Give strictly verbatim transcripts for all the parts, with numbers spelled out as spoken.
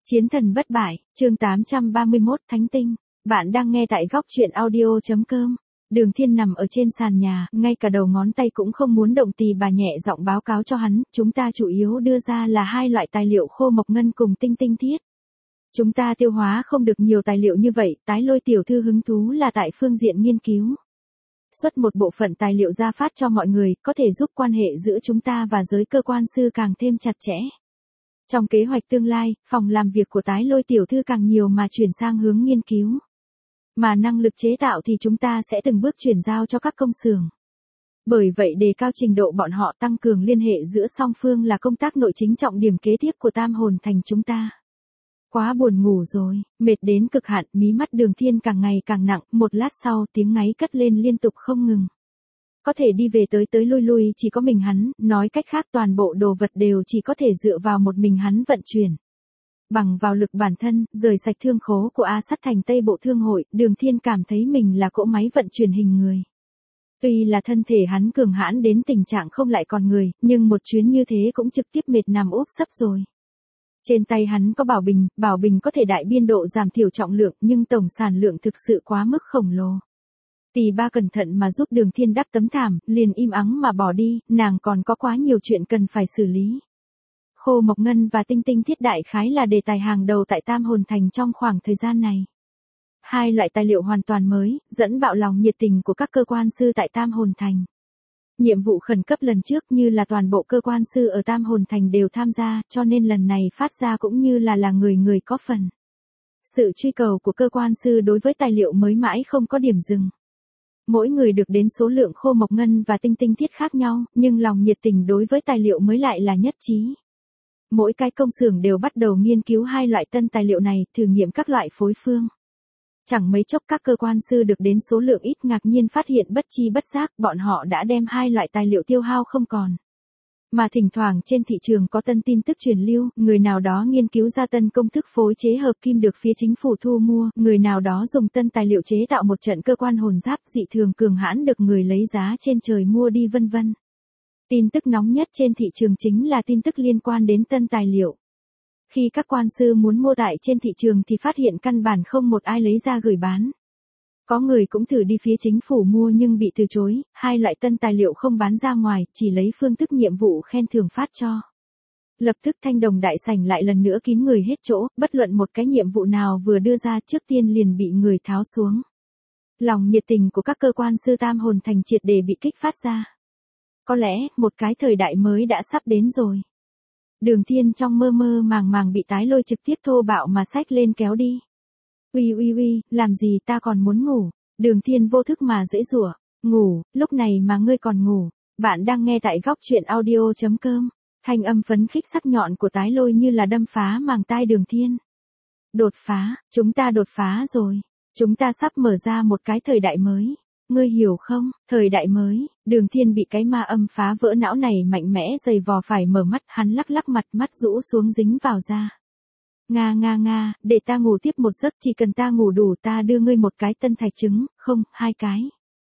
Chiến thần bất bại, chương tám trăm ba mươi mốt Thánh tinh. Bạn đang nghe tại góc truyện audio.com. Đường Thiên nằm ở trên sàn nhà, ngay cả đầu ngón tay cũng không muốn động tì bà nhẹ giọng báo cáo cho hắn, chúng ta chủ yếu đưa ra là hai loại tài liệu khô mộc ngân cùng tinh tinh thiết. Chúng ta tiêu hóa không được nhiều tài liệu như vậy, Tái Lôi tiểu thư hứng thú là tại phương diện nghiên cứu. Xuất một bộ phận tài liệu ra phát cho mọi người, có thể giúp quan hệ giữa chúng ta và giới cơ quan sư càng thêm chặt chẽ. Trong kế hoạch tương lai, phòng làm việc của Tái Lôi tiểu thư càng nhiều mà chuyển sang hướng nghiên cứu. Mà năng lực chế tạo thì chúng ta sẽ từng bước chuyển giao cho các công xưởng. Bởi vậy đề cao trình độ bọn họ, tăng cường liên hệ giữa song phương là công tác nội chính trọng điểm kế tiếp của Tam Hồn Thành chúng ta. Quá buồn ngủ rồi, mệt đến cực hạn, mí mắt Đường Thiên càng ngày càng nặng, một lát sau tiếng ngáy cất lên liên tục không ngừng. Có thể đi về tới tới lui lui chỉ có mình hắn, nói cách khác toàn bộ đồ vật đều chỉ có thể dựa vào một mình hắn vận chuyển. Bằng vào lực bản thân, rời sạch thương khố của A Sắt Thành Tây Bộ Thương hội, Đường Thiên cảm thấy mình là cỗ máy vận chuyển hình người. Tuy là thân thể hắn cường hãn đến tình trạng không lại còn người, nhưng một chuyến như thế cũng trực tiếp mệt nằm úp sấp rồi. Trên tay hắn có bảo bình, bảo bình có thể đại biên độ giảm thiểu trọng lượng nhưng tổng sản lượng thực sự quá mức khổng lồ. Tỳ ba cẩn thận mà giúp Đường Thiên đắp tấm thảm, liền im ắng mà bỏ đi, nàng còn có quá nhiều chuyện cần phải xử lý. Khô mộc ngân và tinh tinh thiết đại khái là đề tài hàng đầu tại Tam Hồn Thành trong khoảng thời gian này. Hai loại tài liệu hoàn toàn mới, dẫn bạo lòng nhiệt tình của các cơ quan sư tại Tam Hồn Thành. Nhiệm vụ khẩn cấp lần trước như là toàn bộ cơ quan sư ở Tam Hồn Thành đều tham gia, cho nên lần này phát ra cũng như là là người người có phần. Sự truy cầu của cơ quan sư đối với tài liệu mới mãi không có điểm dừng. Mỗi người được đến số lượng khô mộc ngân và tinh tinh thiết khác nhau, nhưng lòng nhiệt tình đối với tài liệu mới lại là nhất trí. Mỗi cái công xưởng đều bắt đầu nghiên cứu hai loại tân tài liệu này, thử nghiệm các loại phối phương. Chẳng mấy chốc các cơ quan sư được đến số lượng ít ngạc nhiên phát hiện bất chi bất giác bọn họ đã đem hai loại tài liệu tiêu hao không còn. Mà thỉnh thoảng trên thị trường có tân tin tức truyền lưu, người nào đó nghiên cứu ra tân công thức phối chế hợp kim được phía chính phủ thu mua, người nào đó dùng tân tài liệu chế tạo một trận cơ quan hồn giáp dị thường cường hãn được người lấy giá trên trời mua đi vân vân. Tin tức nóng nhất trên thị trường chính là tin tức liên quan đến tân tài liệu. Khi các quan sư muốn mua tại trên thị trường thì phát hiện căn bản không một ai lấy ra gửi bán. Có người cũng thử đi phía chính phủ mua nhưng bị từ chối, hai loại tân tài liệu không bán ra ngoài, chỉ lấy phương thức nhiệm vụ khen thưởng phát cho. Lập tức Thanh Đồng đại sảnh lại lần nữa kín người hết chỗ, bất luận một cái nhiệm vụ nào vừa đưa ra trước tiên liền bị người tháo xuống. Lòng nhiệt tình của các cơ quan sư Tam Hồn Thành triệt để bị kích phát ra. Có lẽ, một cái thời đại mới đã sắp đến rồi. Đường Thiên trong mơ mơ màng màng bị Tái Lôi trực tiếp thô bạo mà xách lên kéo đi. Uy uy uy, làm gì ta còn muốn ngủ. Đường Thiên vô thức mà dễ dụa. Ngủ, lúc này mà ngươi còn ngủ. Bạn đang nghe tại góc truyện audio.com. Thanh âm phấn khích sắc nhọn của Tái Lôi như là đâm phá màng tai Đường Thiên. Đột phá, chúng ta đột phá rồi. Chúng ta sắp mở ra một cái thời đại mới. Ngươi hiểu không, thời đại mới, Đường Thiên bị cái ma âm phá vỡ não này mạnh mẽ dày vò phải mở mắt, hắn lắc lắc mặt, mắt rũ xuống dính vào da. Nga nga nga, để ta ngủ tiếp một giấc, chỉ cần ta ngủ đủ ta đưa ngươi một cái tân thạch trứng, không, hai cái.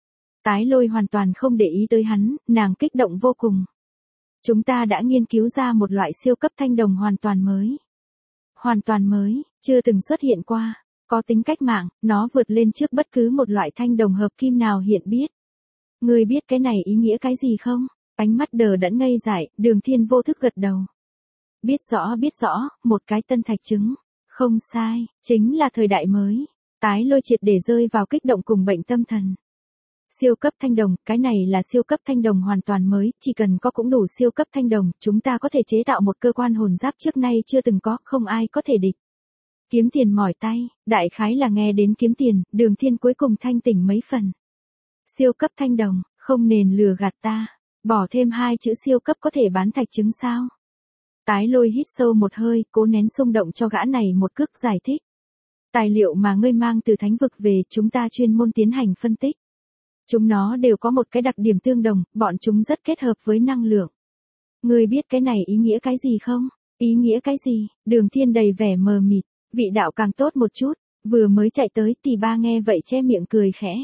Tái Lôi hoàn toàn không để ý tới hắn, nàng kích động vô cùng. Chúng ta đã nghiên cứu ra một loại siêu cấp thanh đồng hoàn toàn mới. Hoàn toàn mới, chưa từng xuất hiện qua. Có tính cách mạng, nó vượt lên trước bất cứ một loại thanh đồng hợp kim nào hiện biết. Ngươi biết cái này ý nghĩa cái gì không? Ánh mắt đờ đẫn ngây dại, Đường Thiên vô thức gật đầu. Biết rõ biết rõ, một cái tân thạch trứng. Không sai, chính là thời đại mới. Tái Lôi triệt để rơi vào kích động cùng bệnh tâm thần. Siêu cấp thanh đồng, cái này là siêu cấp thanh đồng hoàn toàn mới, chỉ cần có cũng đủ siêu cấp thanh đồng, chúng ta có thể chế tạo một cơ quan hồn giáp trước nay chưa từng có, không ai có thể địch. Kiếm tiền mỏi tay, đại khái là nghe đến kiếm tiền, Đường Thiên cuối cùng thanh tỉnh mấy phần. Siêu cấp thanh đồng, không nên lừa gạt ta, bỏ thêm hai chữ siêu cấp có thể bán thạch trứng sao? Tái Lôi hít sâu một hơi, cố nén xung động cho gã này một cước giải thích. Tài liệu mà ngươi mang từ thánh vực về, chúng ta chuyên môn tiến hành phân tích. Chúng nó đều có một cái đặc điểm tương đồng, bọn chúng rất kết hợp với năng lượng. Ngươi biết cái này ý nghĩa cái gì không? Ý nghĩa cái gì? Đường Thiên đầy vẻ mờ mịt. Vị đạo càng tốt một chút, vừa mới chạy tới Tỳ ba nghe vậy che miệng cười khẽ.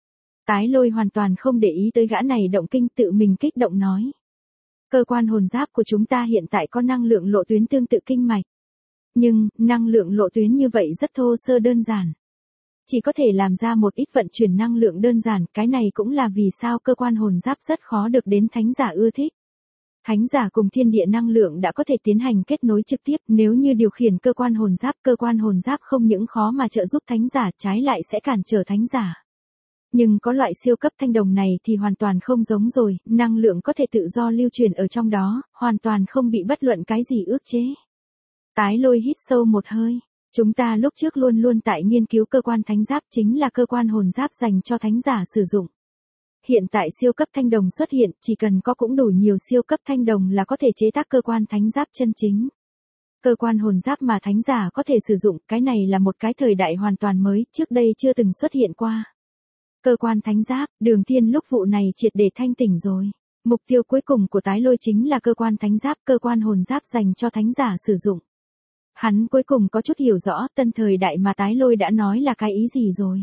Tái Lôi hoàn toàn không để ý tới gã này động kinh, tự mình kích động nói. Cơ quan hồn giáp của chúng ta hiện tại có năng lượng lộ tuyến tương tự kinh mạch. Nhưng, năng lượng lộ tuyến như vậy rất thô sơ đơn giản. Chỉ có thể làm ra một ít vận chuyển năng lượng đơn giản, cái này cũng là vì sao cơ quan hồn giáp rất khó được đến thánh giả ưa thích. Thánh giả cùng thiên địa năng lượng đã có thể tiến hành kết nối trực tiếp, nếu như điều khiển cơ quan hồn giáp, cơ quan hồn giáp không những khó mà trợ giúp thánh giả, trái lại sẽ cản trở thánh giả. Nhưng có loại siêu cấp thanh đồng này thì hoàn toàn không giống rồi, năng lượng có thể tự do lưu truyền ở trong đó, hoàn toàn không bị bất luận cái gì ước chế. Tái Lôi hít sâu một hơi. Chúng ta lúc trước luôn luôn tại nghiên cứu cơ quan thánh giáp, chính là cơ quan hồn giáp dành cho thánh giả sử dụng. Hiện tại siêu cấp thanh đồng xuất hiện, chỉ cần có cũng đủ nhiều siêu cấp thanh đồng là có thể chế tác cơ quan thánh giáp chân chính. Cơ quan hồn giáp mà thánh giả có thể sử dụng, cái này là một cái thời đại hoàn toàn mới, trước đây chưa từng xuất hiện qua. Cơ quan thánh giáp, Đường Thiên lúc vụ này triệt để thanh tỉnh rồi. Mục tiêu cuối cùng của Tái Lôi chính là cơ quan thánh giáp, cơ quan hồn giáp dành cho thánh giả sử dụng. Hắn cuối cùng có chút hiểu rõ tân thời đại mà Tái Lôi đã nói là cái ý gì rồi.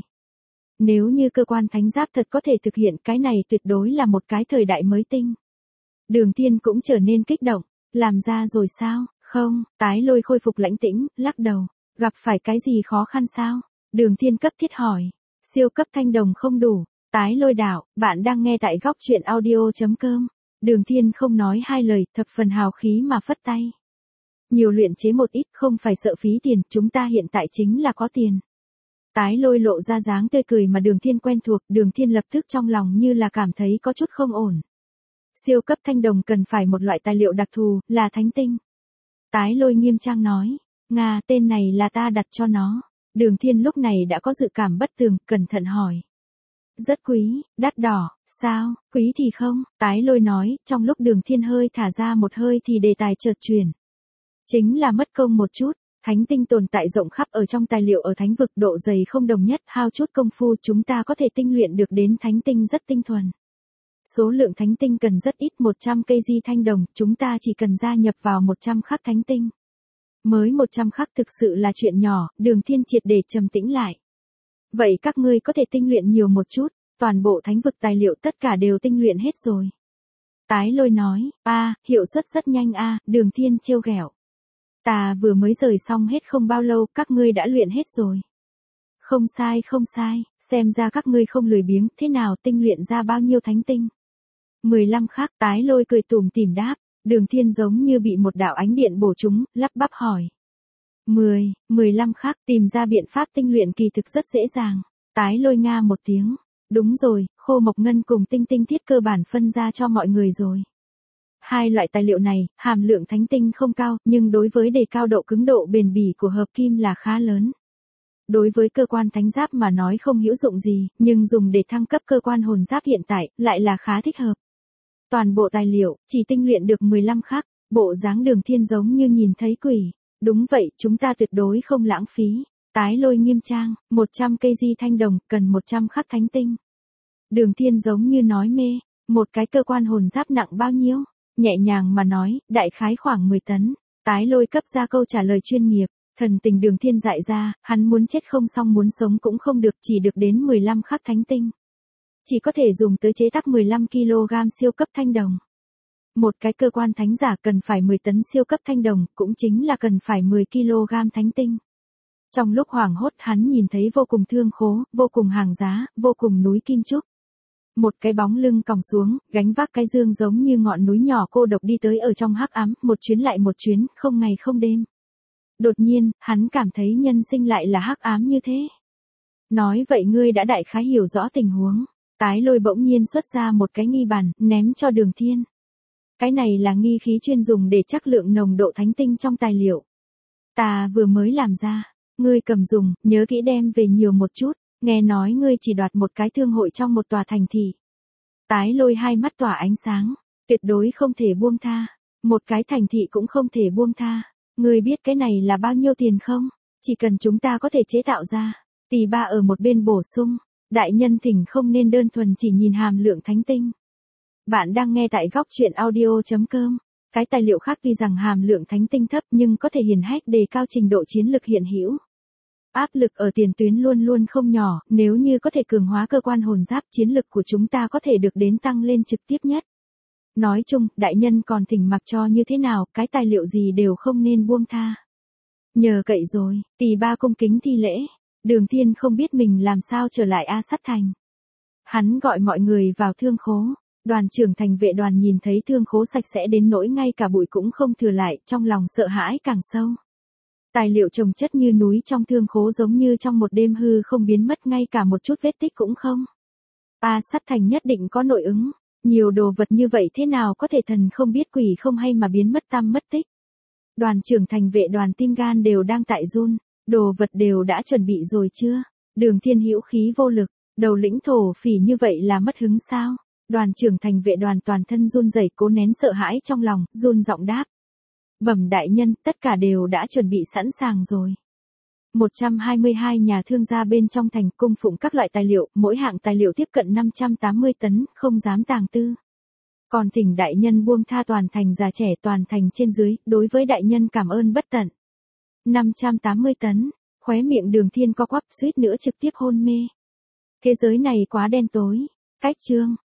Nếu như cơ quan thánh giáp thật có thể thực hiện, cái này tuyệt đối là một cái thời đại mới tinh. Đường Thiên cũng trở nên kích động, làm ra rồi sao? Không, Tái Lôi khôi phục lãnh tĩnh, lắc đầu, gặp phải cái gì khó khăn sao? Đường Thiên cấp thiết hỏi, siêu cấp thanh đồng không đủ. Tái Lôi đạo, bạn đang nghe tại góc truyện audio chấm com. Đường Thiên không nói hai lời, thập phần hào khí mà phất tay. Nhiều luyện chế một ít, không phải sợ phí tiền, chúng ta hiện tại chính là có tiền. Tái Lôi lộ ra dáng tươi cười mà Đường Thiên quen thuộc, Đường Thiên lập tức trong lòng như là cảm thấy có chút không ổn. Siêu cấp thanh đồng cần phải một loại tài liệu đặc thù, là thánh tinh. Tái Lôi nghiêm trang nói, Nga, tên này là ta đặt cho nó. Đường Thiên lúc này đã có dự cảm bất tường, cẩn thận hỏi. Rất quý, đắt đỏ, sao, quý thì không, Tái Lôi nói, trong lúc Đường Thiên hơi thả ra một hơi thì đề tài chợt chuyển. Chính là mất công một chút, thánh tinh tồn tại rộng khắp ở trong tài liệu ở thánh vực, độ dày không đồng nhất, hao chút công phu chúng ta có thể tinh luyện được đến thánh tinh rất tinh thuần. Số lượng thánh tinh cần rất ít, một trăm cây di thanh đồng, chúng ta chỉ cần gia nhập vào một trăm khắc thánh tinh. Mới một trăm khắc thực sự là chuyện nhỏ, Đường Thiên triệt để trầm tĩnh lại. Vậy các ngươi có thể tinh luyện nhiều một chút, toàn bộ thánh vực tài liệu tất cả đều tinh luyện hết rồi. Tái Lôi nói, a, hiệu suất rất nhanh a, Đường Thiên trêu ghẹo. Ta vừa mới rời xong hết không bao lâu, các ngươi đã luyện hết rồi. Không sai không sai, xem ra các ngươi không lười biếng, thế nào tinh luyện ra bao nhiêu thánh tinh? mười lăm khắc, Tái Lôi cười tủm tỉm đáp, Đường Thiên giống như bị một đạo ánh điện bổ trúng, lắp bắp hỏi. mười, mười lăm khắc, tìm ra biện pháp tinh luyện kỳ thực rất dễ dàng. Tái Lôi nga một tiếng, đúng rồi, khô mộc ngân cùng tinh tinh thiết cơ bản phân ra cho mọi người rồi. Hai loại tài liệu này, hàm lượng thánh tinh không cao, nhưng đối với đề cao độ cứng độ bền bỉ của hợp kim là khá lớn. Đối với cơ quan thánh giáp mà nói không hữu dụng gì, nhưng dùng để thăng cấp cơ quan hồn giáp hiện tại, lại là khá thích hợp. Toàn bộ tài liệu, chỉ tinh luyện được mười lăm khắc, bộ dáng Đường Thiên giống như nhìn thấy quỷ. Đúng vậy, chúng ta tuyệt đối không lãng phí. Tái Lôi nghiêm trang, một trăm cây di thanh đồng, cần một trăm khắc thánh tinh. Đường Thiên giống như nói mê, một cái cơ quan hồn giáp nặng bao nhiêu? Nhẹ nhàng mà nói, đại khái khoảng mười tấn. Tái Lôi cấp ra câu trả lời chuyên nghiệp, thần tình Đường Thiên dại ra, hắn muốn chết không xong muốn sống cũng không được, chỉ được đến mười lăm khắc thánh tinh. Chỉ có thể dùng tới chế tác mười lăm ki lô gam siêu cấp thanh đồng. Một cái cơ quan thánh giả cần phải mười tấn siêu cấp thanh đồng, cũng chính là cần phải mười ki lô gam thánh tinh. Trong lúc hoảng hốt hắn nhìn thấy vô cùng thương khố, vô cùng hàng giá, vô cùng núi kim trúc. Một cái bóng lưng còng xuống, gánh vác cái dương giống như ngọn núi nhỏ cô độc đi tới ở trong hắc ám, một chuyến lại một chuyến, không ngày không đêm. Đột nhiên, hắn cảm thấy nhân sinh lại là hắc ám như thế. Nói vậy ngươi đã đại khái hiểu rõ tình huống. Tái Lôi bỗng nhiên xuất ra một cái nghi bàn, ném cho Đường Thiên. Cái này là nghi khí chuyên dùng để chắc lượng nồng độ thánh tinh trong tài liệu. Ta vừa mới làm ra, ngươi cầm dùng, nhớ kỹ đem về nhiều một chút, nghe nói ngươi chỉ đoạt một cái thương hội trong một tòa thành thị. Tái Lôi hai mắt tỏa ánh sáng, tuyệt đối không thể buông tha, một cái thành thị cũng không thể buông tha. Ngươi biết cái này là bao nhiêu tiền không? Chỉ cần chúng ta có thể chế tạo ra. Tỷ ba ở một bên bổ sung, đại nhân thỉnh không nên đơn thuần chỉ nhìn hàm lượng thánh tinh. Bạn đang nghe tại góc truyện audio chấm com. Cái tài liệu khác tuy rằng hàm lượng thánh tinh thấp nhưng có thể hiển hách đề cao trình độ chiến lực hiện hữu. Áp lực ở tiền tuyến luôn luôn không nhỏ, nếu như có thể cường hóa cơ quan hồn giáp, chiến lực của chúng ta có thể được đến tăng lên trực tiếp nhất. Nói chung, đại nhân còn thỉnh mặc cho như thế nào, cái tài liệu gì đều không nên buông tha. Nhờ cậy rồi, tỳ ba cung kính thi lễ. Đường Thiên không biết mình làm sao trở lại A Sắt Thành. Hắn gọi mọi người vào thương khố. Đoàn trưởng thành vệ đoàn nhìn thấy thương khố sạch sẽ đến nỗi ngay cả bụi cũng không thừa lại, trong lòng sợ hãi càng sâu. Tài liệu chồng chất như núi trong thương khố giống như trong một đêm hư không biến mất, ngay cả một chút vết tích cũng không. A Sắt Thành nhất định có nội ứng, nhiều đồ vật như vậy thế nào có thể thần không biết quỷ không hay mà biến mất tăm mất tích. Đoàn trưởng thành vệ đoàn tim gan đều đang tại run, đồ vật đều đã chuẩn bị rồi chưa? Đường Thiên hữu khí vô lực, đầu lĩnh thổ phỉ như vậy là mất hứng sao? Đoàn trưởng thành vệ đoàn toàn thân run rẩy cố nén sợ hãi trong lòng, run giọng đáp. Bẩm đại nhân, tất cả đều đã chuẩn bị sẵn sàng rồi. một trăm hai mươi hai nhà thương gia bên trong thành cung phụng các loại tài liệu, mỗi hạng tài liệu tiếp cận năm trăm tám mươi tấn, không dám tàng tư. Còn thỉnh đại nhân buông tha toàn thành già trẻ toàn thành trên dưới, đối với đại nhân cảm ơn bất tận. năm trăm tám mươi tấn, khóe miệng Đường Thiên co quắp suýt nữa trực tiếp hôn mê. Thế giới này quá đen tối. Cách chương